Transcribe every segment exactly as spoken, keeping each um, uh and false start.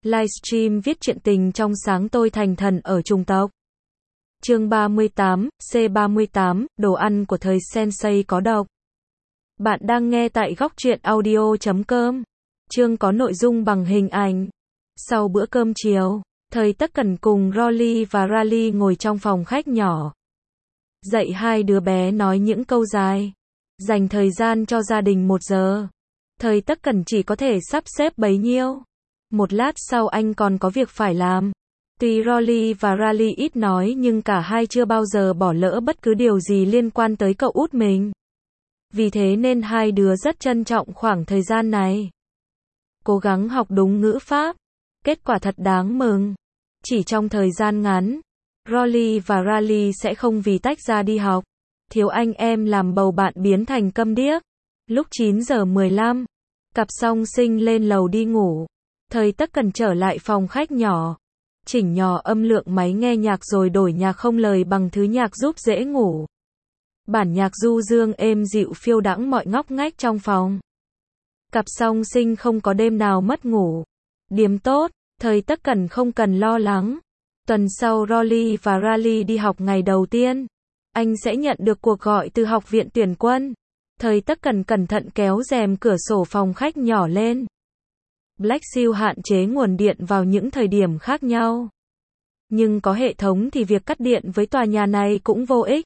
Livestream viết truyện tình trong sáng tôi thành thần ở chủng tộc. Chương ba mươi tám, C ba mươi tám, đồ ăn của thời Sensei có độc. Bạn đang nghe tại góc truyện audio chấm com. Chương có nội dung bằng hình ảnh. Sau bữa cơm chiều, thời Tất Cẩn cùng Rolly và Rally ngồi trong phòng khách nhỏ. Dạy hai đứa bé nói những câu dài. Dành thời gian cho gia đình một giờ. Thời Tất Cẩn chỉ có thể sắp xếp bấy nhiêu. Một lát sau anh còn có việc phải làm. Tuy Rolly và Rally ít nói nhưng cả hai chưa bao giờ bỏ lỡ bất cứ điều gì liên quan tới cậu út mình. Vì thế nên hai đứa rất trân trọng khoảng thời gian này. Cố gắng học đúng ngữ pháp. Kết quả thật đáng mừng. Chỉ trong thời gian ngắn, Rolly và Rally sẽ không vì tách ra đi học. Thiếu anh em làm bầu bạn biến thành câm điếc. Lúc chín giờ mười lăm, cặp song sinh lên lầu đi ngủ. Thời Tất Cẩn trở lại phòng khách nhỏ. Chỉnh nhỏ âm lượng máy nghe nhạc rồi đổi nhạc không lời bằng thứ nhạc giúp dễ ngủ. Bản nhạc du dương êm dịu phiêu đãng mọi ngóc ngách trong phòng. Cặp song sinh không có đêm nào mất ngủ. Điềm tốt, thời Tất Cẩn không cần lo lắng. Tuần sau Rolly và Rally đi học ngày đầu tiên. Anh sẽ nhận được cuộc gọi từ học viện tuyển quân. Thời Tất Cẩn cẩn thận kéo rèm cửa sổ phòng khách nhỏ lên. Black Shield hạn chế nguồn điện vào những thời điểm khác nhau. Nhưng có hệ thống thì việc cắt điện với tòa nhà này cũng vô ích.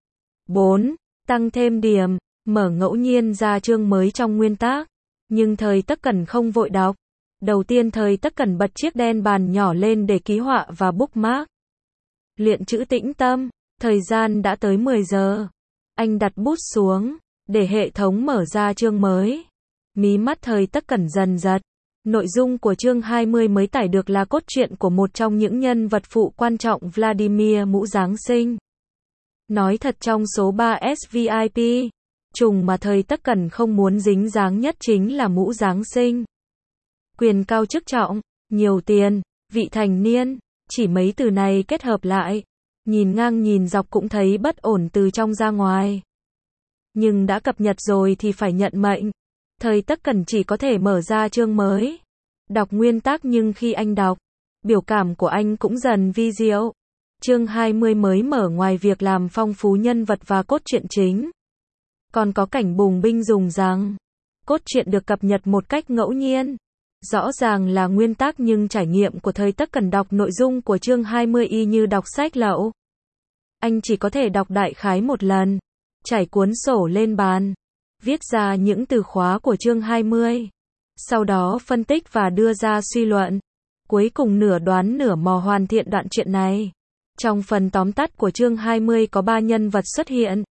bốn. Tăng thêm điểm, mở ngẫu nhiên ra chương mới trong nguyên tác. Nhưng thời Tất Cẩn không vội đọc. Đầu tiên thời Tất Cẩn bật chiếc đen bàn nhỏ lên để ký họa và bookmark. Luyện chữ tĩnh tâm, thời gian đã tới mười giờ. Anh đặt bút xuống, để hệ thống mở ra chương mới. Mí mắt thời Tất Cẩn dần giật. Nội dung của chương hai mươi mới tải được là cốt truyện của một trong những nhân vật phụ quan trọng Vladimir Mũ Giáng Sinh. Nói thật trong số ba ét vê i pê, trùng mà thời Tất Cẩn không muốn dính dáng nhất chính là Mũ Giáng Sinh. Quyền cao chức trọng, nhiều tiền, vị thành niên, chỉ mấy từ này kết hợp lại. Nhìn ngang nhìn dọc cũng thấy bất ổn từ trong ra ngoài. Nhưng đã cập nhật rồi thì phải nhận mệnh. Thời Tất Cẩn chỉ có thể mở ra chương mới. Đọc nguyên tác nhưng khi anh đọc, biểu cảm của anh cũng dần vi diệu. Chương hai mươi mới mở ngoài việc làm phong phú nhân vật và cốt truyện chính. Còn có cảnh bùng binh dùng rằng, cốt truyện được cập nhật một cách ngẫu nhiên. Rõ ràng là nguyên tác nhưng trải nghiệm của thời Tất Cẩn đọc nội dung của chương hai mươi y như đọc sách lậu. Anh chỉ có thể đọc đại khái một lần, trải cuốn sổ lên bàn, viết ra những từ khóa của chương hai mươi. Sau đó phân tích và đưa ra suy luận. Cuối cùng nửa đoán nửa mò hoàn thiện đoạn truyện này. Trong phần tóm tắt của chương hai mươi có ba nhân vật xuất hiện.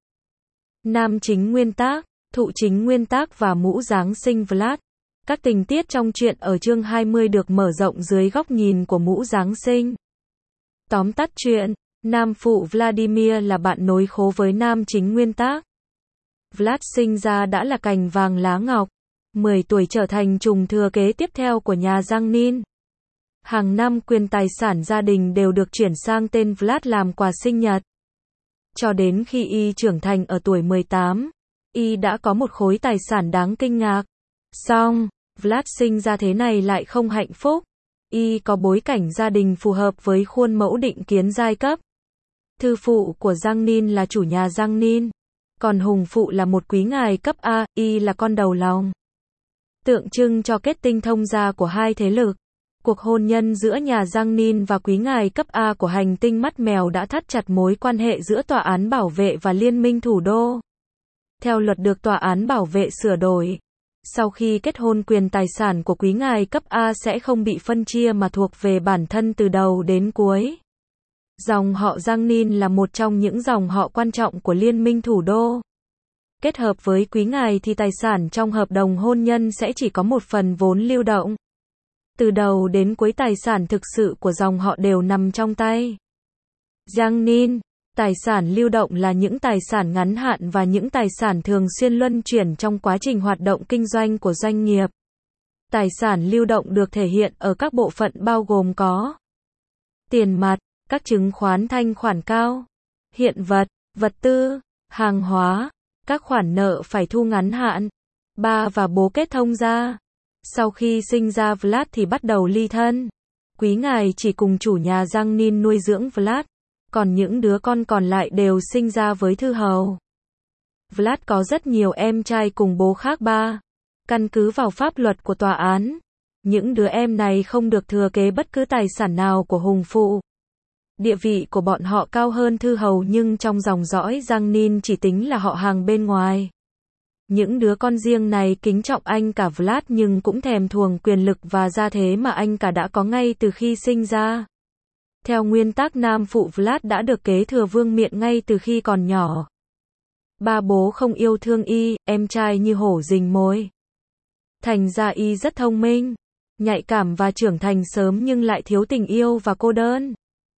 Nam chính nguyên tác, thụ chính nguyên tác và Mũ Giáng Sinh Vlad. Các tình tiết trong truyện ở chương hai mươi được mở rộng dưới góc nhìn của Mũ Giáng Sinh. Tóm tắt truyện, nam phụ Vladimir là bạn nối khố với nam chính nguyên tác. Vlad sinh ra đã là cành vàng lá ngọc, mười tuổi trở thành trùng thừa kế tiếp theo của nhà Giang Nin. Hàng năm quyền tài sản gia đình đều được chuyển sang tên Vlad làm quà sinh nhật. Cho đến khi y trưởng thành ở tuổi mười tám, y đã có một khối tài sản đáng kinh ngạc. Song, Vlad sinh ra thế này lại không hạnh phúc. Y có bối cảnh gia đình phù hợp với khuôn mẫu định kiến giai cấp. Thư phụ của Giang Nin là chủ nhà Giang Nin. Còn hùng phụ là một quý ngài cấp A, y là con đầu lòng. Tượng trưng cho kết tinh thông gia của hai thế lực. Cuộc hôn nhân giữa nhà Giang Nin và quý ngài cấp A của hành tinh mắt mèo đã thắt chặt mối quan hệ giữa tòa án bảo vệ và liên minh thủ đô. Theo luật được tòa án bảo vệ sửa đổi, sau khi kết hôn quyền tài sản của quý ngài cấp A sẽ không bị phân chia mà thuộc về bản thân từ đầu đến cuối. Dòng họ Giang Nin là một trong những dòng họ quan trọng của liên minh thủ đô. Kết hợp với quý ngài thì tài sản trong hợp đồng hôn nhân sẽ chỉ có một phần vốn lưu động. Từ đầu đến cuối tài sản thực sự của dòng họ đều nằm trong tay Giang Nin. Tài sản lưu động là những tài sản ngắn hạn và những tài sản thường xuyên luân chuyển trong quá trình hoạt động kinh doanh của doanh nghiệp. Tài sản lưu động được thể hiện ở các bộ phận bao gồm có tiền mặt, các chứng khoán thanh khoản cao, hiện vật, vật tư, hàng hóa, các khoản nợ phải thu ngắn hạn. Ba và bố kết thông gia. Sau khi sinh ra Vlad thì bắt đầu ly thân. Quý ngài chỉ cùng chủ nhà Giang Nin nuôi dưỡng Vlad, còn những đứa con còn lại đều sinh ra với thư hầu. Vlad có rất nhiều em trai cùng bố khác ba. Căn cứ vào pháp luật của tòa án, những đứa em này không được thừa kế bất cứ tài sản nào của hùng phụ. Địa vị của bọn họ cao hơn thư hầu nhưng trong dòng dõi Giang Nin chỉ tính là họ hàng bên ngoài. Những đứa con riêng này kính trọng anh cả Vlad nhưng cũng thèm thuồng quyền lực và gia thế mà anh cả đã có ngay từ khi sinh ra. Theo nguyên tắc nam phụ Vlad đã được kế thừa vương miện ngay từ khi còn nhỏ. Ba bố không yêu thương y, em trai như hổ rình mồi. Thành ra y rất thông minh, nhạy cảm và trưởng thành sớm nhưng lại thiếu tình yêu và cô đơn.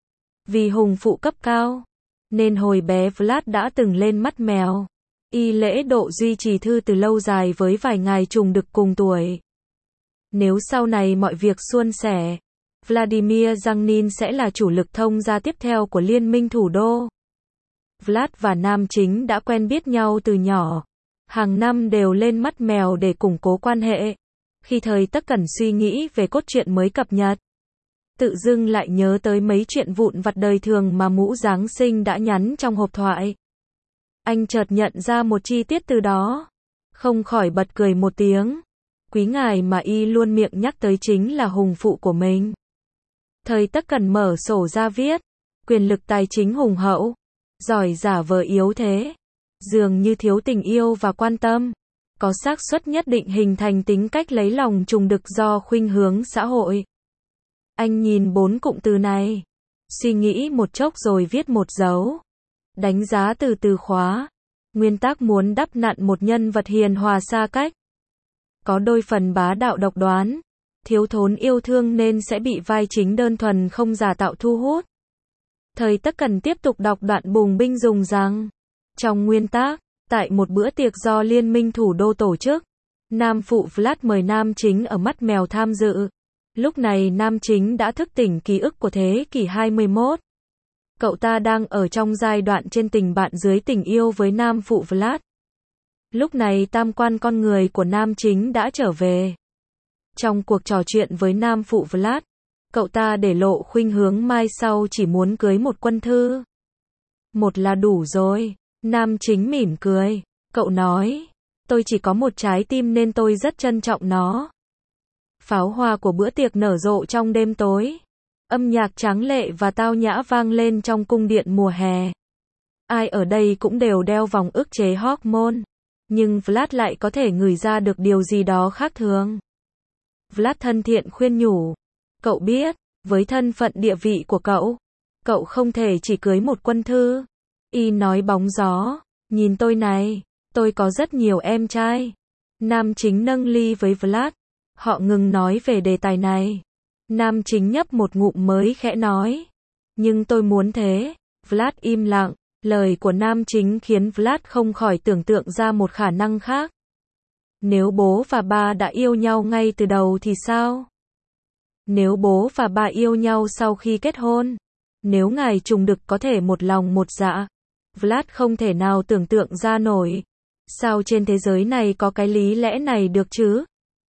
Vì hùng phụ cấp cao, nên hồi bé Vlad đã từng lên mắt mèo. Y lễ độ duy trì thư từ lâu dài với vài ngài trùng đực cùng tuổi. Nếu sau này mọi việc suôn sẻ, Vladimir Giang Nin sẽ là chủ lực thông gia tiếp theo của liên minh thủ đô. Vlad và nam chính đã quen biết nhau từ nhỏ. Hàng năm đều lên mắt mèo để củng cố quan hệ. Khi thời Tất Cẩn suy nghĩ về cốt truyện mới cập nhật, tự dưng lại nhớ tới mấy chuyện vụn vặt đời thường mà mũ Giáng sinh đã nhắn trong hộp thoại. Anh chợt nhận ra một chi tiết từ đó, không khỏi bật cười một tiếng. Quý ngài mà y luôn miệng nhắc tới chính là hùng phụ của mình. Thời Tất Cẩn mở sổ ra viết, quyền lực tài chính hùng hậu, giỏi giả vờ yếu thế, dường như thiếu tình yêu và quan tâm, có xác suất nhất định hình thành tính cách lấy lòng trùng đực do khuynh hướng xã hội. Anh nhìn bốn cụm từ này, suy nghĩ một chốc rồi viết một dấu. Đánh giá từ từ khóa. Nguyên tắc muốn đắp nặn một nhân vật hiền hòa xa cách. Có đôi phần bá đạo độc đoán, thiếu thốn yêu thương nên sẽ bị vai chính đơn thuần không giả tạo thu hút. Thời Tất Cẩn tiếp tục đọc đoạn bùng binh dùng rằng, trong nguyên tắc, tại một bữa tiệc do Liên minh thủ đô tổ chức, nam phụ Vlad mời nam chính ở mắt mèo tham dự. Lúc này nam chính đã thức tỉnh ký ức của thế kỷ hai mươi mốt. Cậu ta đang ở trong giai đoạn trên tình bạn dưới tình yêu với nam phụ Vlad. Lúc này tam quan con người của nam chính đã trở về. Trong cuộc trò chuyện với nam phụ Vlad, cậu ta để lộ khuynh hướng mai sau chỉ muốn cưới một quân thư. Một là đủ rồi. Nam chính mỉm cười. Cậu nói, tôi chỉ có một trái tim nên tôi rất trân trọng nó. Pháo hoa của bữa tiệc nở rộ trong đêm tối. Âm nhạc tráng lệ và tao nhã vang lên trong cung điện mùa hè. Ai ở đây cũng đều đeo vòng ức chế hormone. Nhưng Vlad lại có thể ngửi ra được điều gì đó khác thường. Vlad thân thiện khuyên nhủ. Cậu biết, với thân phận địa vị của cậu, cậu không thể chỉ cưới một quân thư. Y nói bóng gió. Nhìn tôi này, tôi có rất nhiều em trai. Nam chính nâng ly với Vlad. Họ ngừng nói về đề tài này. Nam chính nhấp một ngụm mới khẽ nói. Nhưng tôi muốn thế. Vlad im lặng. Lời của nam chính khiến Vlad không khỏi tưởng tượng ra một khả năng khác. Nếu bố và ba đã yêu nhau ngay từ đầu thì sao? Nếu bố và ba yêu nhau sau khi kết hôn? Nếu ngài trùng đực có thể một lòng một dạ? Vlad không thể nào tưởng tượng ra nổi. Sao trên thế giới này có cái lý lẽ này được chứ?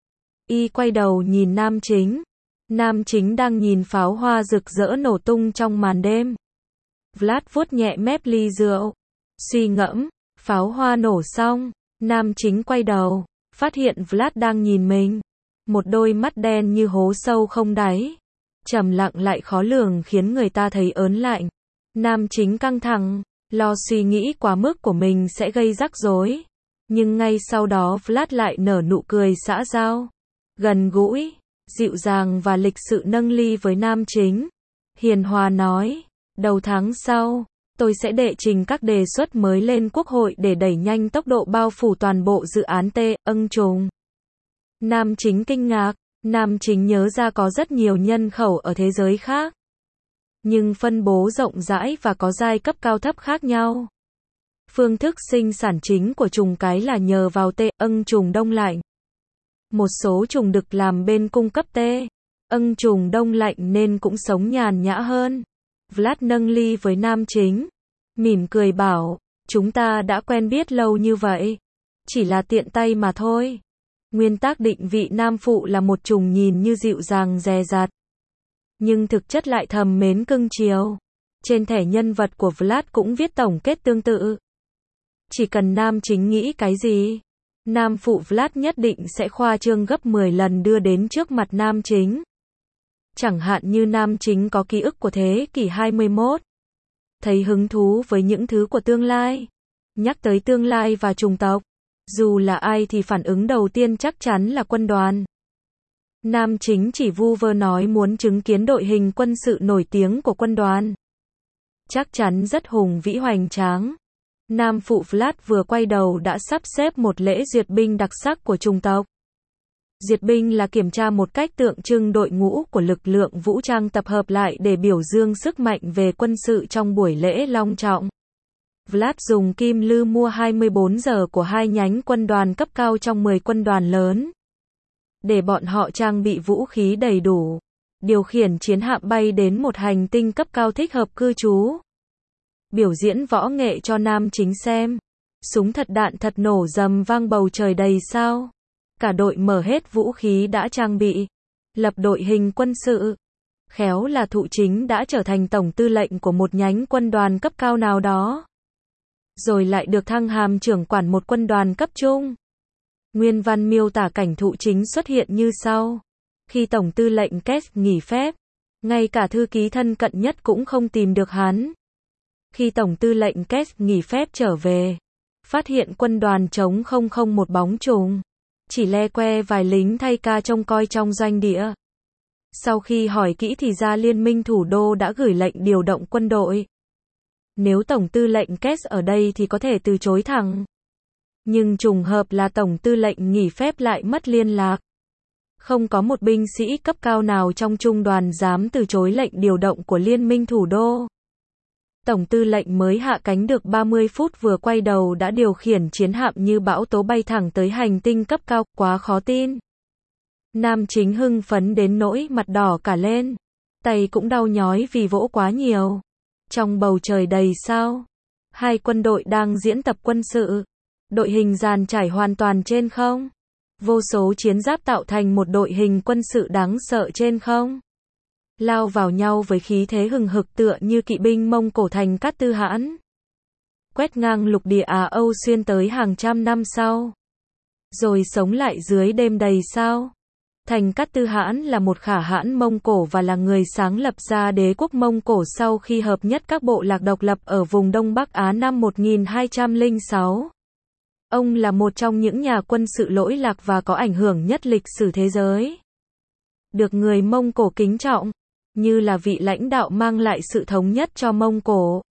Y quay đầu nhìn nam chính. Nam chính đang nhìn pháo hoa rực rỡ nổ tung trong màn đêm. Vlad vuốt nhẹ mép ly rượu. Suy ngẫm, pháo hoa nổ xong, nam chính quay đầu, phát hiện Vlad đang nhìn mình. Một đôi mắt đen như hố sâu không đáy. Trầm lặng lại khó lường khiến người ta thấy ớn lạnh. Nam chính căng thẳng, lo suy nghĩ quá mức của mình sẽ gây rắc rối. Nhưng ngay sau đó Vlad lại nở nụ cười xã giao. Gần gũi, dịu dàng và lịch sự nâng ly với nam chính. Hiền hòa nói, đầu tháng sau, tôi sẽ đệ trình các đề xuất mới lên Quốc hội để đẩy nhanh tốc độ bao phủ toàn bộ dự án T, âng trùng. Nam chính kinh ngạc, nam chính nhớ ra có rất nhiều nhân khẩu ở thế giới khác. Nhưng phân bố rộng rãi và có giai cấp cao thấp khác nhau. Phương thức sinh sản chính của trùng cái là nhờ vào T, âng trùng đông lạnh. Một số trùng đực làm bên cung cấp T, âng trùng đông lạnh nên cũng sống nhàn nhã hơn. Vlad nâng ly với nam chính, mỉm cười bảo, chúng ta đã quen biết lâu như vậy. Chỉ là tiện tay mà thôi. Nguyên tắc định vị nam phụ là một trùng nhìn như dịu dàng dè dặt. nhưng thực chất lại thầm mến cưng chiều. Trên thẻ nhân vật của Vlad cũng viết tổng kết tương tự. Chỉ cần nam chính nghĩ cái gì, nam phụ Vlad nhất định sẽ khoa trương gấp mười lần đưa đến trước mặt nam chính. Chẳng hạn như nam chính có ký ức của thế kỷ hai mươi mốt, thấy hứng thú với những thứ của tương lai, nhắc tới tương lai và chủng tộc, dù là ai thì phản ứng đầu tiên chắc chắn là quân đoàn. Nam chính chỉ vu vơ nói muốn chứng kiến đội hình quân sự nổi tiếng của quân đoàn. Chắc chắn rất hùng vĩ hoành tráng. Nam phụ Vlad vừa quay đầu đã sắp xếp một lễ duyệt binh đặc sắc của chủng tộc. Duyệt binh là kiểm tra một cách tượng trưng đội ngũ của lực lượng vũ trang tập hợp lại để biểu dương sức mạnh về quân sự trong buổi lễ long trọng. Vlad dùng kim lư mua hai mươi bốn giờ của hai nhánh quân đoàn cấp cao trong mười quân đoàn lớn, để bọn họ trang bị vũ khí đầy đủ, điều khiển chiến hạm bay đến một hành tinh cấp cao thích hợp cư trú. Biểu diễn võ nghệ cho nam chính xem. Súng thật đạn thật nổ rầm vang bầu trời đầy sao. Cả đội mở hết vũ khí đã trang bị, lập đội hình quân sự. Khéo là thụ chính đã trở thành tổng tư lệnh của một nhánh quân đoàn cấp cao nào đó, rồi lại được thăng hàm trưởng quản một quân đoàn cấp trung. Nguyên văn miêu tả cảnh thụ chính xuất hiện như sau. Khi tổng tư lệnh Kess nghỉ phép, ngay cả thư ký thân cận nhất cũng không tìm được hắn. Khi tổng tư lệnh Kess nghỉ phép trở về, phát hiện quân đoàn trống không không một bóng trùng, chỉ le que vài lính thay ca trông coi trong doanh địa. Sau khi hỏi kỹ thì ra Liên minh thủ đô đã gửi lệnh điều động quân đội. Nếu tổng tư lệnh Kess ở đây thì có thể từ chối thẳng. Nhưng trùng hợp là tổng tư lệnh nghỉ phép lại mất liên lạc. Không có một binh sĩ cấp cao nào trong trung đoàn dám từ chối lệnh điều động của Liên minh thủ đô. Tổng tư lệnh mới hạ cánh được ba mươi phút vừa quay đầu đã điều khiển chiến hạm như bão tố bay thẳng tới hành tinh cấp cao, quá khó tin. Nam chính hưng phấn đến nỗi mặt đỏ cả lên, tay cũng đau nhói vì vỗ quá nhiều. Trong bầu trời đầy sao, hai quân đội đang diễn tập quân sự. Đội hình dàn trải hoàn toàn trên không. Vô số chiến giáp tạo thành một đội hình quân sự đáng sợ trên không. Lao vào nhau với khí thế hừng hực tựa như kỵ binh Mông Cổ thành Cát Tư Hãn. Quét ngang lục địa Á Âu xuyên tới hàng trăm năm sau. Rồi sống lại dưới đêm đầy sao. Thành Cát Tư Hãn là một khả hãn Mông Cổ và là người sáng lập ra đế quốc Mông Cổ sau khi hợp nhất các bộ lạc độc lập ở vùng Đông Bắc Á năm một nghìn hai trăm lẻ sáu. Ông là một trong những nhà quân sự lỗi lạc và có ảnh hưởng nhất lịch sử thế giới. Được người Mông Cổ kính trọng, như là vị lãnh đạo mang lại sự thống nhất cho Mông Cổ.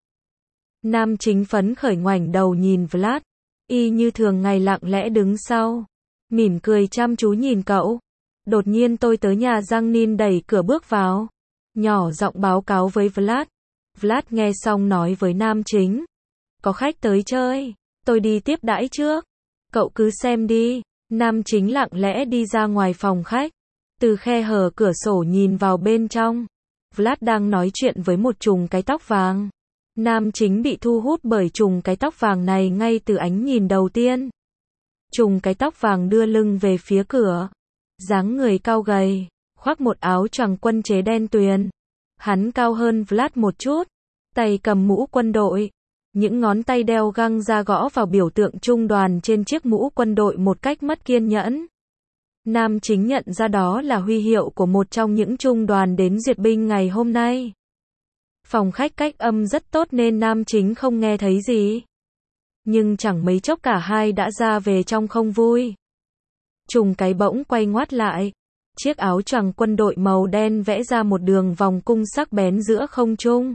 Nam chính phấn khởi ngoảnh đầu nhìn Vlad, y như thường ngày lặng lẽ đứng sau, mỉm cười chăm chú nhìn cậu. Đột nhiên tôi tới nhà Giang Nin đẩy cửa bước vào, nhỏ giọng báo cáo với Vlad. Vlad nghe xong nói với nam chính, có khách tới chơi, tôi đi tiếp đãi trước, cậu cứ xem đi. Nam chính lặng lẽ đi ra ngoài phòng khách, từ khe hở cửa sổ nhìn vào bên trong. Vlad đang nói chuyện với một trùng cái tóc vàng. Nam chính bị thu hút bởi trùng cái tóc vàng này ngay từ ánh nhìn đầu tiên. Trùng cái tóc vàng đưa lưng về phía cửa, dáng người cao gầy, khoác một áo choàng quân chế đen tuyền. Hắn cao hơn Vlad một chút, tay cầm mũ quân đội, những ngón tay đeo găng ra gõ vào biểu tượng trung đoàn trên chiếc mũ quân đội một cách mất kiên nhẫn. Nam chính nhận ra đó là huy hiệu của một trong những trung đoàn đến duyệt binh ngày hôm nay. Phòng khách cách âm rất tốt nên nam chính không nghe thấy gì. Nhưng chẳng mấy chốc cả hai đã ra về trong không vui. Trùng cái bỗng quay ngoắt lại. Chiếc áo choàng quân đội màu đen vẽ ra một đường vòng cung sắc bén giữa không trung.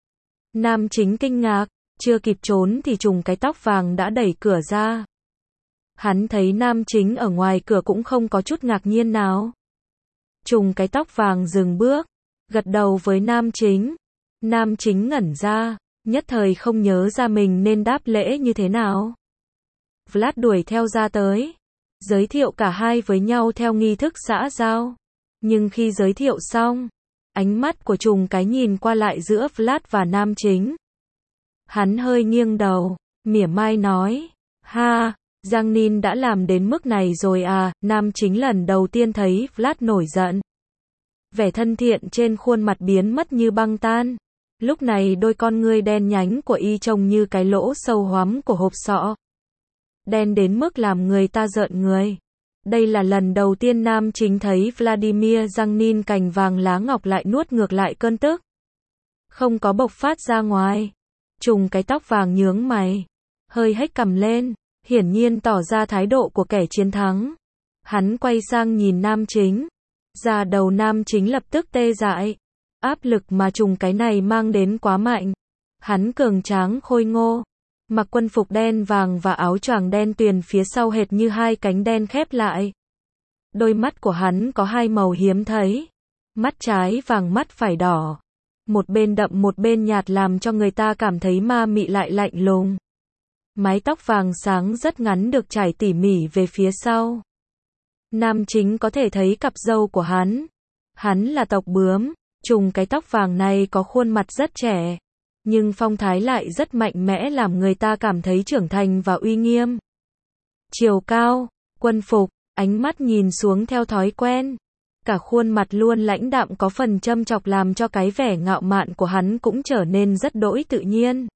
Nam chính kinh ngạc, chưa kịp trốn thì trùng cái tóc vàng đã đẩy cửa ra. Hắn thấy nam chính ở ngoài cửa cũng không có chút ngạc nhiên nào. Trùng cái tóc vàng dừng bước, gật đầu với nam chính. Nam chính ngẩn ra, nhất thời không nhớ ra mình nên đáp lễ như thế nào. Vlad đuổi theo ra tới, giới thiệu cả hai với nhau theo nghi thức xã giao. Nhưng khi giới thiệu xong, ánh mắt của trùng cái nhìn qua lại giữa Vlad và nam chính. Hắn hơi nghiêng đầu, mỉa mai nói, ha, Giang Nin đã làm đến mức này rồi à. Nam chính lần đầu tiên thấy Vlad nổi giận. Vẻ thân thiện trên khuôn mặt biến mất như băng tan. Lúc này đôi con ngươi đen nhánh của y trông như cái lỗ sâu hoắm của hộp sọ. Đen đến mức làm người ta rợn người. Đây là lần đầu tiên nam chính thấy Vladimir Giangnin cành vàng lá ngọc lại nuốt ngược lại cơn tức. Không có bộc phát ra ngoài. Trùng cái tóc vàng nhướng mày. Hơi hếch cằm lên. Hiển nhiên tỏ ra thái độ của kẻ chiến thắng. Hắn quay sang nhìn nam chính. Da đầu nam chính lập tức tê dại. Áp lực mà trùng cái này mang đến quá mạnh. Hắn cường tráng khôi ngô. Mặc quân phục đen vàng và áo choàng đen tuyền phía sau hệt như hai cánh đen khép lại. Đôi mắt của hắn có hai màu hiếm thấy. Mắt trái vàng, mắt phải đỏ. Một bên đậm một bên nhạt làm cho người ta cảm thấy ma mị lại lạnh lùng. Mái tóc vàng sáng rất ngắn được trải tỉ mỉ về phía sau. Nam chính có thể thấy cặp râu của hắn. Hắn là tộc bướm. Trùng cái tóc vàng này có khuôn mặt rất trẻ. Nhưng phong thái lại rất mạnh mẽ làm người ta cảm thấy trưởng thành và uy nghiêm. Chiều cao, quân phục, ánh mắt nhìn xuống theo thói quen. Cả khuôn mặt luôn lãnh đạm có phần châm chọc làm cho cái vẻ ngạo mạn của hắn cũng trở nên rất đỗi tự nhiên.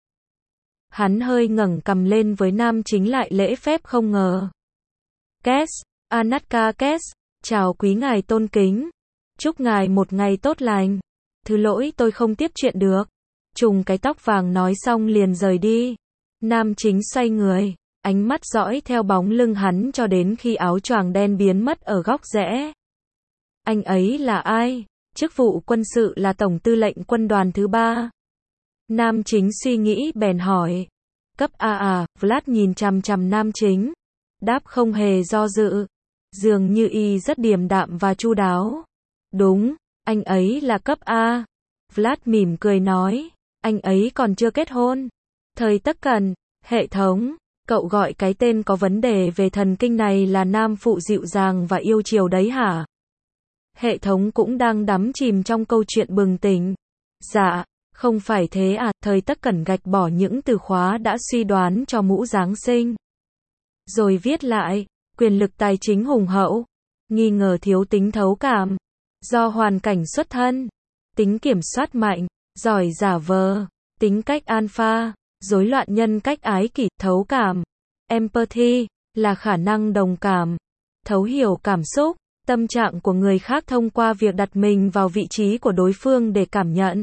Hắn hơi ngẩng cằm lên với nam chính lại lễ phép không ngờ. Kes, Anatka Kes, chào quý ngài tôn kính. Chúc ngài một ngày tốt lành. Thứ lỗi tôi không tiếp chuyện được. Trùng cái tóc vàng nói xong liền rời đi. Nam chính xoay người, ánh mắt dõi theo bóng lưng hắn cho đến khi áo choàng đen biến mất ở góc rẽ. Anh ấy là ai? Chức vụ quân sự là tổng tư lệnh quân đoàn thứ ba. Nam chính suy nghĩ bèn hỏi. Cấp A à, Vlad nhìn chằm chằm nam chính. Đáp không hề do dự. Dường như y rất điềm đạm và chu đáo. Đúng, anh ấy là cấp A. Vlad mỉm cười nói. Anh ấy còn chưa kết hôn. Thời Tất Cẩn, hệ thống, cậu gọi cái tên có vấn đề về thần kinh này là nam phụ dịu dàng và yêu chiều đấy hả? Hệ thống cũng đang đắm chìm trong câu chuyện bừng tỉnh. Dạ, không phải thế à, Thời Tất Cẩn gạch bỏ những từ khóa đã suy đoán cho mũ Giáng sinh. Rồi viết lại, quyền lực tài chính hùng hậu, nghi ngờ thiếu tính thấu cảm, do hoàn cảnh xuất thân, tính kiểm soát mạnh, giỏi giả vờ, tính cách alpha, rối loạn nhân cách ái kỷ, thấu cảm. Empathy là khả năng đồng cảm, thấu hiểu cảm xúc, tâm trạng của người khác thông qua việc đặt mình vào vị trí của đối phương để cảm nhận.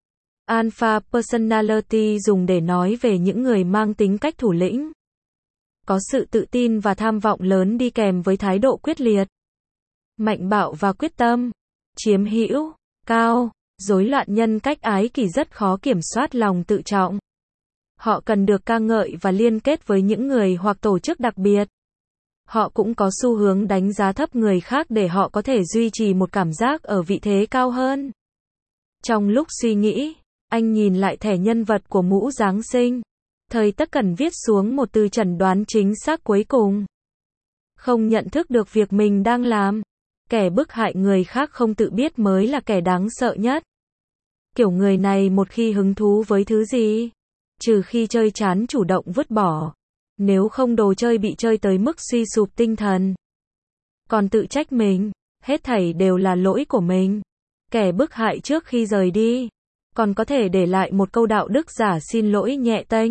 Alpha personality dùng để nói về những người mang tính cách thủ lĩnh. Có sự tự tin và tham vọng lớn đi kèm với thái độ quyết liệt, mạnh bạo và quyết tâm. Chiếm hữu, cao, rối loạn nhân cách ái kỷ rất khó kiểm soát lòng tự trọng. Họ cần được ca ngợi và liên kết với những người hoặc tổ chức đặc biệt. Họ cũng có xu hướng đánh giá thấp người khác để họ có thể duy trì một cảm giác ở vị thế cao hơn. Trong lúc suy nghĩ, anh nhìn lại thẻ nhân vật của mũ Giáng sinh. Thời Tất Cẩn viết xuống một từ chẩn đoán chính xác cuối cùng. Không nhận thức được việc mình đang làm. Kẻ bức hại người khác không tự biết mới là kẻ đáng sợ nhất. Kiểu người này một khi hứng thú với thứ gì, trừ khi chơi chán chủ động vứt bỏ. Nếu không đồ chơi bị chơi tới mức suy sụp tinh thần. Còn tự trách mình, hết thảy đều là lỗi của mình. Kẻ bức hại trước khi rời đi, còn có thể để lại một câu đạo đức giả xin lỗi nhẹ tênh.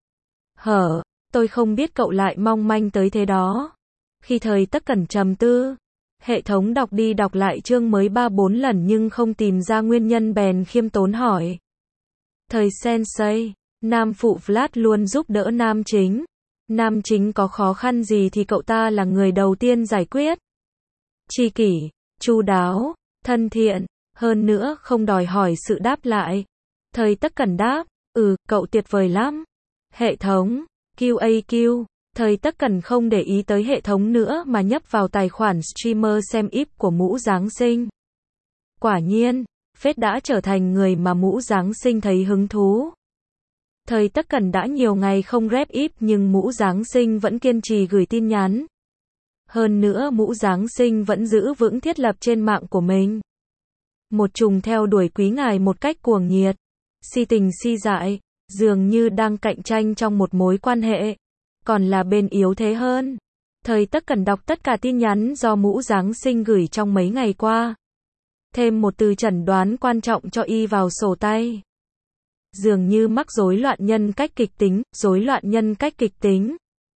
Hở, tôi không biết cậu lại mong manh tới thế đó. Khi Thời Tất Cẩn trầm tư, hệ thống đọc đi đọc lại chương mới ba bốn lần nhưng không tìm ra nguyên nhân bèn khiêm tốn hỏi. Thời Sensei, nam phụ Vlad luôn giúp đỡ nam chính. Nam chính có khó khăn gì thì cậu ta là người đầu tiên giải quyết. Tri kỷ, chu đáo, thân thiện, hơn nữa không đòi hỏi sự đáp lại. Thời Tất Cẩn đáp, ừ, cậu tuyệt vời lắm. Hệ thống, quy a quy, Thời Tất Cẩn không để ý tới hệ thống nữa mà nhấp vào tài khoản streamer xem íp của mũ Giáng sinh. Quả nhiên, Phết đã trở thành người mà mũ Giáng sinh thấy hứng thú. Thời Tất Cẩn đã nhiều ngày không rep íp nhưng mũ Giáng sinh vẫn kiên trì gửi tin nhắn. Hơn nữa mũ Giáng sinh vẫn giữ vững thiết lập trên mạng của mình. Một trùng theo đuổi quý ngài một cách cuồng nhiệt, si tình si dại, dường như đang cạnh tranh trong một mối quan hệ, còn là bên yếu thế hơn. Thời Tất Cẩn đọc tất cả tin nhắn do mũ Giáng sinh gửi trong mấy ngày qua. Thêm một từ chẩn đoán quan trọng cho y vào sổ tay. Dường như mắc rối loạn nhân cách kịch tính, rối loạn nhân cách kịch tính.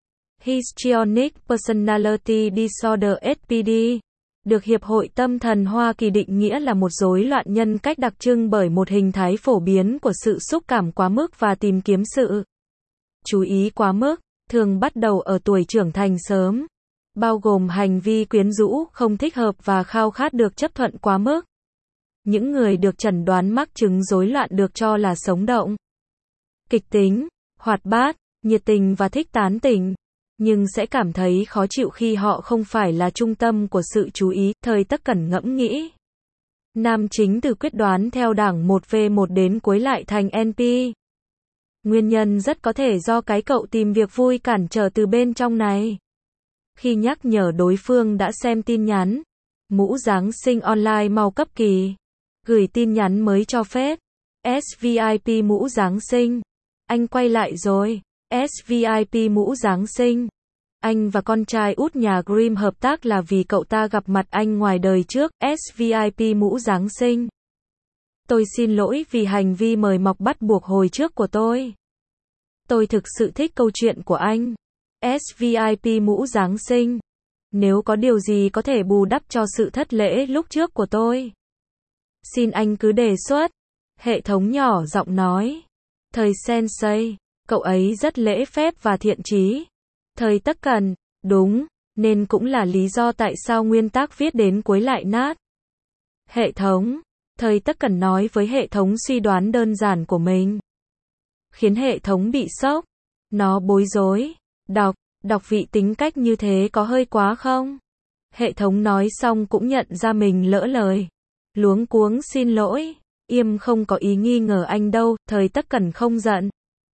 Histrionic Personality Disorder ét pê đê được Hiệp hội Tâm thần Hoa Kỳ định nghĩa là một rối loạn nhân cách đặc trưng bởi một hình thái phổ biến của sự xúc cảm quá mức và tìm kiếm sự chú ý quá mức, thường bắt đầu ở tuổi trưởng thành sớm, bao gồm hành vi quyến rũ, không thích hợp và khao khát được chấp thuận quá mức. Những người được chẩn đoán mắc chứng rối loạn được cho là sống động, kịch tính, hoạt bát, nhiệt tình và thích tán tỉnh, nhưng sẽ cảm thấy khó chịu khi họ không phải là trung tâm của sự chú ý. Thời Tất Cẩn ngẫm nghĩ. Nam chính từ quyết đoán theo đảng một V một đến cuối lại thành en pê. Nguyên nhân rất có thể do cái cậu tìm việc vui cản trở từ bên trong này. Khi nhắc nhở đối phương đã xem tin nhắn, mũ Giáng sinh online mau cấp kỳ. Gửi tin nhắn mới cho phép. ét vê i pê mũ Giáng sinh. Anh quay lại rồi. ét vê i pê mũ Giáng sinh. Anh và con trai út nhà Grimm hợp tác là vì cậu ta gặp mặt anh ngoài đời trước. ét vê i pê mũ Giáng sinh. Tôi xin lỗi vì hành vi mời mọc bắt buộc hồi trước của tôi. Tôi thực sự thích câu chuyện của anh. ét vê i pê mũ Giáng sinh. Nếu có điều gì có thể bù đắp cho sự thất lễ lúc trước của tôi, xin anh cứ đề xuất. Hệ thống nhỏ giọng nói. Thầy Sensei, cậu ấy rất lễ phép và thiện chí. Thầy Tất Cẩn, đúng, nên cũng là lý do tại sao nguyên tắc viết đến cuối lại nát. Hệ thống, thầy Tất Cẩn nói với hệ thống suy đoán đơn giản của mình, khiến hệ thống bị sốc. Nó bối rối. Đọc, đọc vị tính cách như thế có hơi quá không? Hệ thống nói xong cũng nhận ra mình lỡ lời. Luống cuống xin lỗi. Im không có ý nghi ngờ anh đâu, thời Tất Cẩn không giận.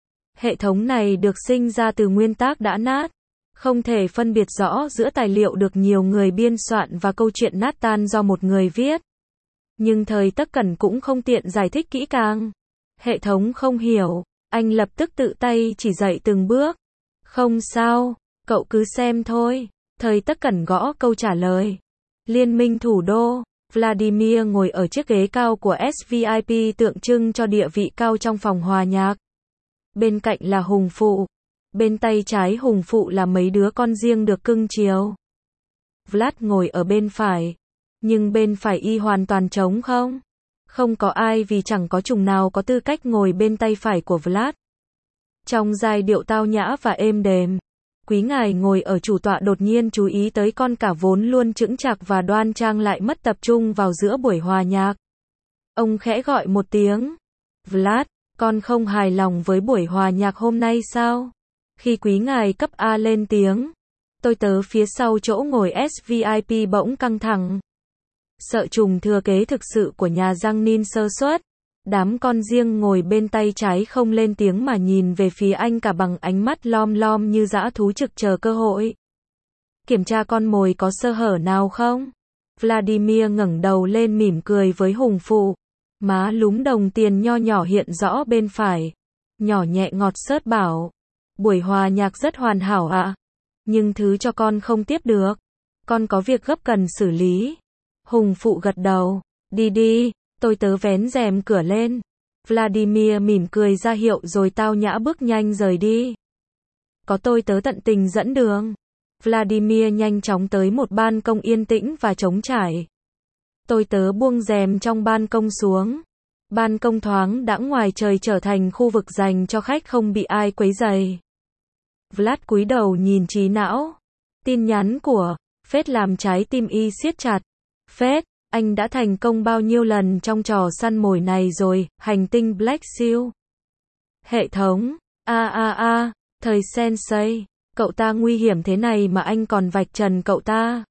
Hệ thống này được sinh ra từ nguyên tắc đã nát. Không thể phân biệt rõ giữa tài liệu được nhiều người biên soạn và câu chuyện nát tan do một người viết. Nhưng thời Tất Cẩn cũng không tiện giải thích kỹ càng. Hệ thống không hiểu. Anh lập tức tự tay chỉ dạy từng bước. Không sao, cậu cứ xem thôi. Thời Tất Cẩn gõ câu trả lời. Liên minh thủ đô. Vladimir ngồi ở chiếc ghế cao của ét vê i pê tượng trưng cho địa vị cao trong phòng hòa nhạc. Bên cạnh là Hùng Phụ. Bên tay trái Hùng Phụ là mấy đứa con riêng được cưng chiều. Vlad ngồi ở bên phải. Nhưng bên phải y hoàn toàn trống không? Không có ai vì chẳng có trùng nào có tư cách ngồi bên tay phải của Vlad. Trong giai điệu tao nhã và êm đềm, quý ngài ngồi ở chủ tọa đột nhiên chú ý tới con cả vốn luôn chững chạc và đoan trang lại mất tập trung vào giữa buổi hòa nhạc. Ông khẽ gọi một tiếng. Vlad, con không hài lòng với buổi hòa nhạc hôm nay sao? Khi quý ngài cấp A lên tiếng, tôi tớ phía sau chỗ ngồi ét vê i pê bỗng căng thẳng. Sợ trùng thừa kế thực sự của nhà Giang Nin sơ suất. Đám con riêng ngồi bên tay trái không lên tiếng mà nhìn về phía anh cả bằng ánh mắt lom lom như dã thú trực chờ cơ hội. Kiểm tra con mồi có sơ hở nào không? Vladimir ngẩng đầu lên mỉm cười với Hùng Phụ. Má lúm đồng tiền nho nhỏ hiện rõ bên phải. Nhỏ nhẹ ngọt xớt bảo. Buổi hòa nhạc rất hoàn hảo ạ. À? Nhưng thứ cho con không tiếp được. Con có việc gấp cần xử lý. Hùng Phụ gật đầu. Đi đi. Tôi tớ vén rèm cửa lên. Vladimir mỉm cười ra hiệu rồi tao nhã bước nhanh rời đi. Có tôi tớ tận tình dẫn đường. Vladimir nhanh chóng tới một ban công yên tĩnh và trống trải. Tôi tớ buông rèm trong ban công xuống. Ban công thoáng đãng ngoài trời trở thành khu vực dành cho khách không bị ai quấy rầy. Vlad cúi đầu nhìn trí não. Tin nhắn của Phết làm trái tim y siết chặt. Phết, anh đã thành công bao nhiêu lần trong trò săn mồi này rồi, hành tinh Black Seal. Hệ thống, a a a, thời Sensei, cậu ta nguy hiểm thế này mà anh còn vạch trần cậu ta.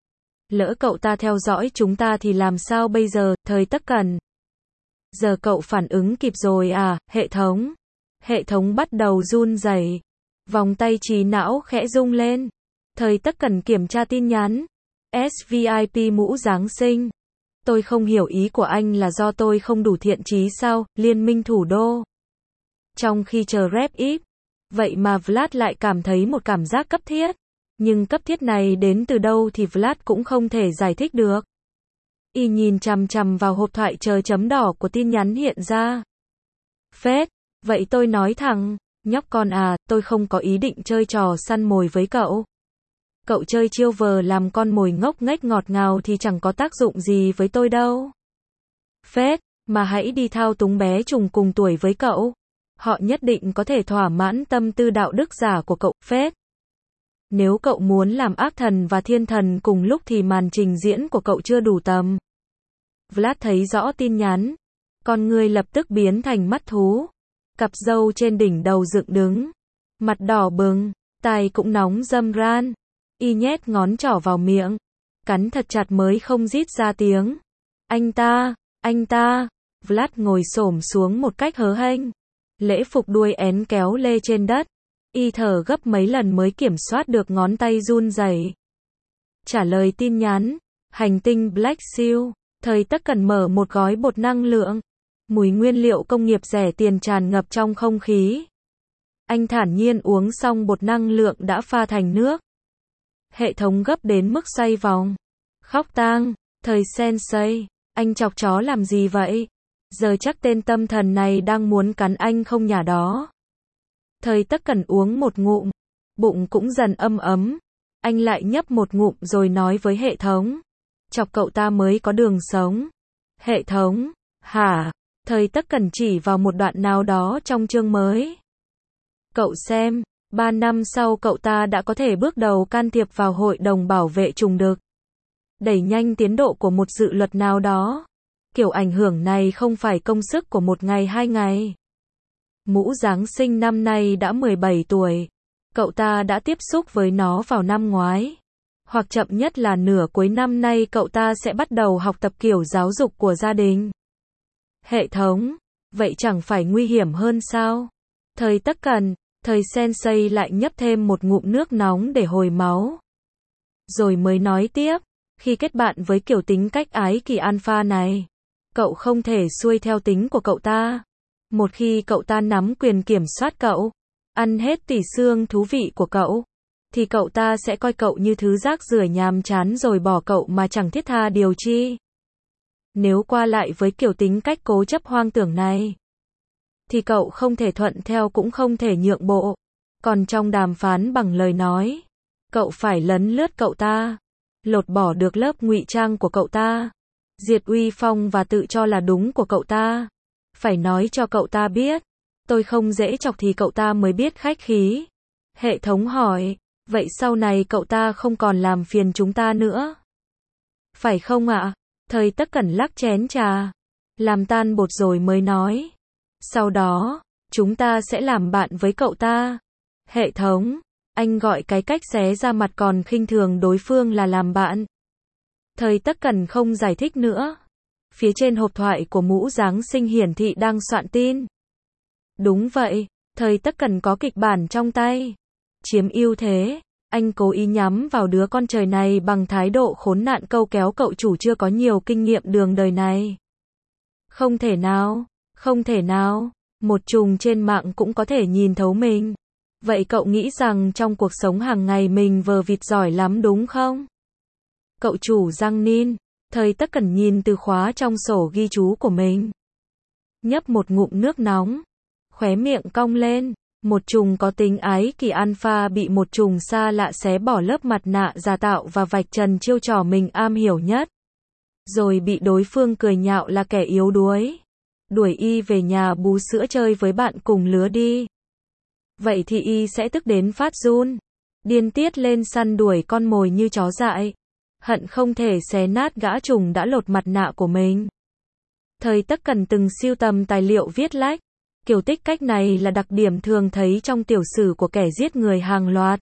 Lỡ cậu ta theo dõi chúng ta thì làm sao bây giờ, thời Tất Cẩn. Giờ cậu phản ứng kịp rồi à, hệ thống. Hệ thống bắt đầu run rẩy. Vòng tay trí não khẽ rung lên. Thời Tất Cẩn kiểm tra tin nhắn. ét vê i pê mũ Giáng sinh. Tôi không hiểu ý của anh là do tôi không đủ thiện chí sao, liên minh thủ đô. Trong khi chờ rep ít, vậy mà Vlad lại cảm thấy một cảm giác cấp thiết. Nhưng cấp thiết này đến từ đâu thì Vlad cũng không thể giải thích được. Y nhìn chằm chằm vào hộp thoại chờ chấm đỏ của tin nhắn hiện ra. Phết, vậy tôi nói thẳng, nhóc con à, tôi không có ý định chơi trò săn mồi với cậu. Cậu chơi chiêu vờ làm con mồi ngốc nghếch ngọt ngào thì chẳng có tác dụng gì với tôi đâu. Phết, mà hãy đi thao túng bé trùng cùng tuổi với cậu. Họ nhất định có thể thỏa mãn tâm tư đạo đức giả của cậu. Phết. Nếu cậu muốn làm ác thần và thiên thần cùng lúc thì màn trình diễn của cậu chưa đủ tầm. Vlad thấy rõ tin nhắn. Con người lập tức biến thành mắt thú. Cặp râu trên đỉnh đầu dựng đứng. Mặt đỏ bừng, tai cũng nóng râm ran. Y nhét ngón trỏ vào miệng. Cắn thật chặt mới không rít ra tiếng. Anh ta, anh ta. Vlad ngồi xổm xuống một cách hớ hênh. Lễ phục đuôi én kéo lê trên đất. Y thở gấp mấy lần mới kiểm soát được ngón tay run rẩy. Trả lời tin nhắn. Hành tinh Black Seal. Thời tất cần mở một gói bột năng lượng. Mùi nguyên liệu công nghiệp rẻ tiền tràn ngập trong không khí. Anh thản nhiên uống xong bột năng lượng đã pha thành nước. Hệ thống gấp đến mức xoay vòng. Khóc tang. Thời sensei. Anh chọc chó làm gì vậy? Giờ chắc tên tâm thần này đang muốn cắn anh không nhả đó. Thời tất cần uống một ngụm. Bụng cũng dần âm ấm. Anh lại nhấp một ngụm rồi nói với hệ thống. Chọc cậu ta mới có đường sống. Hệ thống. Hả? Thời tất cần chỉ vào một đoạn nào đó trong chương mới. Cậu xem. Ba năm sau cậu ta đã có thể bước đầu can thiệp vào hội đồng bảo vệ trùng đực. Đẩy nhanh tiến độ của một dự luật nào đó. Kiểu ảnh hưởng này không phải công sức của một ngày hai ngày. Mũ Giáng sinh năm nay đã mười bảy tuổi. Cậu ta đã tiếp xúc với nó vào năm ngoái. Hoặc chậm nhất là nửa cuối năm nay cậu ta sẽ bắt đầu học tập kiểu giáo dục của gia đình. Hệ thống. Vậy chẳng phải nguy hiểm hơn sao? Thời tất cần. Thời sensei lại nhấp thêm một ngụm nước nóng để hồi máu. Rồi mới nói tiếp. Khi kết bạn với kiểu tính cách ái kỳ alpha này, cậu không thể xuôi theo tính của cậu ta. Một khi cậu ta nắm quyền kiểm soát cậu, ăn hết tỉ xương thú vị của cậu, thì cậu ta sẽ coi cậu như thứ rác rưởi nhàm chán rồi bỏ cậu mà chẳng thiết tha điều chi. Nếu qua lại với kiểu tính cách cố chấp hoang tưởng này, thì cậu không thể thuận theo cũng không thể nhượng bộ. Còn trong đàm phán bằng lời nói, cậu phải lấn lướt cậu ta, lột bỏ được lớp ngụy trang của cậu ta, diệt uy phong và tự cho là đúng của cậu ta. Phải nói cho cậu ta biết, tôi không dễ chọc thì cậu ta mới biết khách khí. Hệ thống hỏi, vậy sau này cậu ta không còn làm phiền chúng ta nữa, phải không ạ? Thời tất cẩn lắc chén trà, làm tan bột rồi mới nói. Sau đó, chúng ta sẽ làm bạn với cậu ta. Hệ thống, anh gọi cái cách xé ra mặt còn khinh thường đối phương là làm bạn. Thời tất cẩn không giải thích nữa. Phía trên hộp thoại của mũ Giáng sinh hiển thị đang soạn tin. Đúng vậy, thời tất cẩn có kịch bản trong tay. Chiếm ưu thế, anh cố ý nhắm vào đứa con trời này bằng thái độ khốn nạn câu kéo cậu chủ chưa có nhiều kinh nghiệm đường đời này. Không thể nào, không thể nào, một trùng trên mạng cũng có thể nhìn thấu mình. Vậy cậu nghĩ rằng trong cuộc sống hàng ngày mình vờ vịt giỏi lắm đúng không? Cậu chủ Giang Nin, thời tất cẩn nhìn từ khóa trong sổ ghi chú của mình. Nhấp một ngụm nước nóng, khóe miệng cong lên. Một trùng có tính ái kỳ alpha bị một trùng xa lạ xé bỏ lớp mặt nạ giả tạo và vạch trần chiêu trò mình am hiểu nhất. Rồi bị đối phương cười nhạo là kẻ yếu đuối. Đuổi y về nhà bú sữa chơi với bạn cùng lứa đi. Vậy thì y sẽ tức đến phát run. Điên tiết lên săn đuổi con mồi như chó dại. Hận không thể xé nát gã trùng đã lột mặt nạ của mình. Thời tất cẩn từng sưu tầm tài liệu viết lách. Kiểu tích cách này là đặc điểm thường thấy trong tiểu sử của kẻ giết người hàng loạt.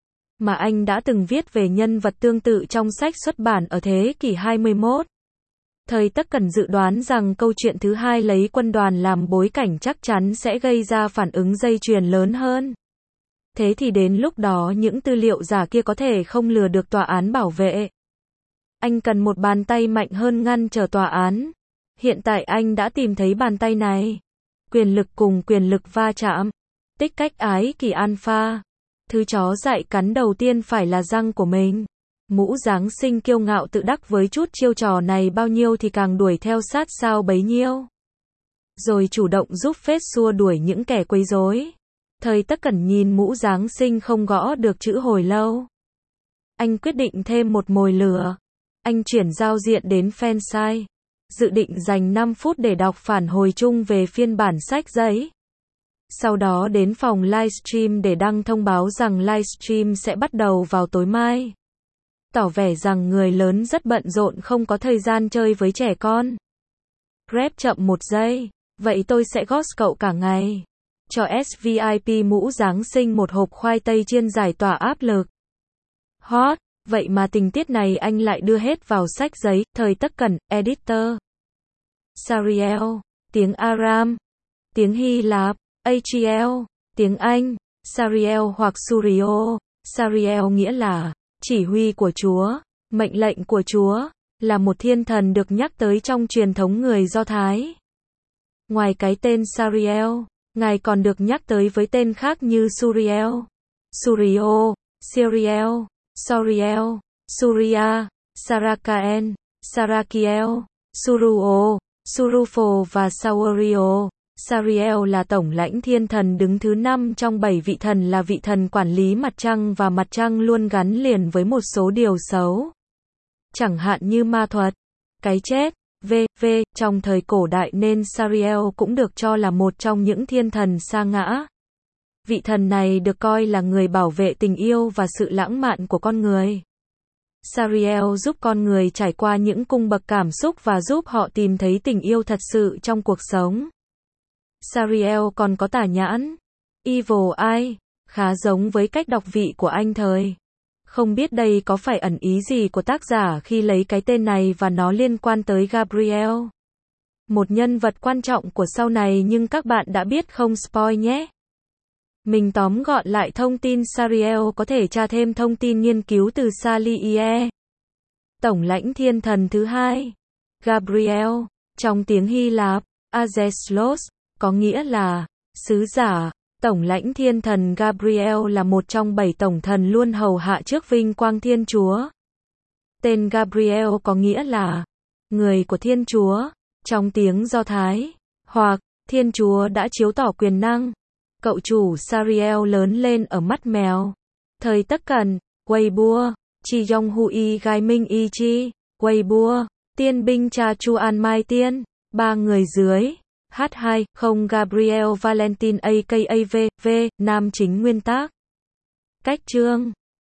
Mà anh đã từng viết về nhân vật tương tự trong sách xuất bản ở thế kỷ hai mươi mốt. Thời tất cẩn dự đoán rằng câu chuyện thứ hai lấy quân đoàn làm bối cảnh chắc chắn sẽ gây ra phản ứng dây chuyền lớn hơn. Thế thì đến lúc đó những tư liệu giả kia có thể không lừa được tòa án bảo vệ. Anh cần một bàn tay mạnh hơn ngăn trở tòa án. Hiện tại anh đã tìm thấy bàn tay này. Quyền lực cùng quyền lực va chạm. Tích cách ái kỳ alpha. Thứ chó dại cắn đầu tiên phải là răng của mình. Mũ Giáng sinh kiêu ngạo tự đắc với chút chiêu trò này bao nhiêu thì càng đuổi theo sát sao bấy nhiêu. Rồi chủ động giúp phết xua đuổi những kẻ quấy rối. Thời Tất Cẩn nhìn Mũ Giáng sinh không gõ được chữ hồi lâu. Anh quyết định thêm một mồi lửa. Anh chuyển giao diện đến fansite. Dự định dành năm phút để đọc phản hồi chung về phiên bản sách giấy. Sau đó đến phòng livestream để đăng thông báo rằng livestream sẽ bắt đầu vào tối mai. Tỏ vẻ rằng người lớn rất bận rộn không có thời gian chơi với trẻ con. Rep chậm một giây. Vậy tôi sẽ ghost cậu cả ngày. Cho ét vê i pê Mũ Giáng sinh một hộp khoai tây chiên giải tỏa áp lực. Hot. Vậy mà tình tiết này anh lại đưa hết vào sách giấy. Thời Tất Cẩn, editor. Sariel. Tiếng Aram. Tiếng Hy Lạp. Achiel. Tiếng Anh. Sariel hoặc Surio. Sariel nghĩa là chỉ huy của Chúa, mệnh lệnh của Chúa, là một thiên thần được nhắc tới trong truyền thống người Do Thái. Ngoài cái tên Sariel, Ngài còn được nhắc tới với tên khác như Suriel, Surio, Siriel, Soriel, Suria, Sarakaen, Sarakiel, Suruo, Surufo và Saurio. Sariel là tổng lãnh thiên thần đứng thứ năm trong bảy vị thần, là vị thần quản lý mặt trăng, và mặt trăng luôn gắn liền với một số điều xấu. Chẳng hạn như ma thuật, cái chết, vân vân trong thời cổ đại, nên Sariel cũng được cho là một trong những thiên thần sa ngã. Vị thần này được coi là người bảo vệ tình yêu và sự lãng mạn của con người. Sariel giúp con người trải qua những cung bậc cảm xúc và giúp họ tìm thấy tình yêu thật sự trong cuộc sống. Sariel còn có tà nhãn, evil eye, khá giống với cách đọc vị của anh thời. Không biết đây có phải ẩn ý gì của tác giả khi lấy cái tên này và nó liên quan tới Gabriel, một nhân vật quan trọng của sau này, nhưng các bạn đã biết không spoil nhé. Mình tóm gọn lại thông tin Sariel, có thể tra thêm thông tin nghiên cứu từ Salie. Tổng lãnh thiên thần thứ hai, Gabriel, trong tiếng Hy Lạp, Agesilos, có nghĩa là sứ giả. Tổng lãnh thiên thần Gabriel là một trong bảy tổng thần luôn hầu hạ trước vinh quang Thiên Chúa. Tên Gabriel có nghĩa là người của Thiên Chúa, trong tiếng Do Thái, hoặc Thiên Chúa đã chiếu tỏ quyền năng. Cậu chủ Sariel lớn lên ở mắt mèo. Thời Tất Cẩn, Weibo, Chi Yong Hui Gai Minh Y Chi, Weibo, Tiên binh cha Chuan Mai Tiên, ba người dưới. H hai không Gabriel Valentin a ca a vê, v, nam chính nguyên tác. Cách chương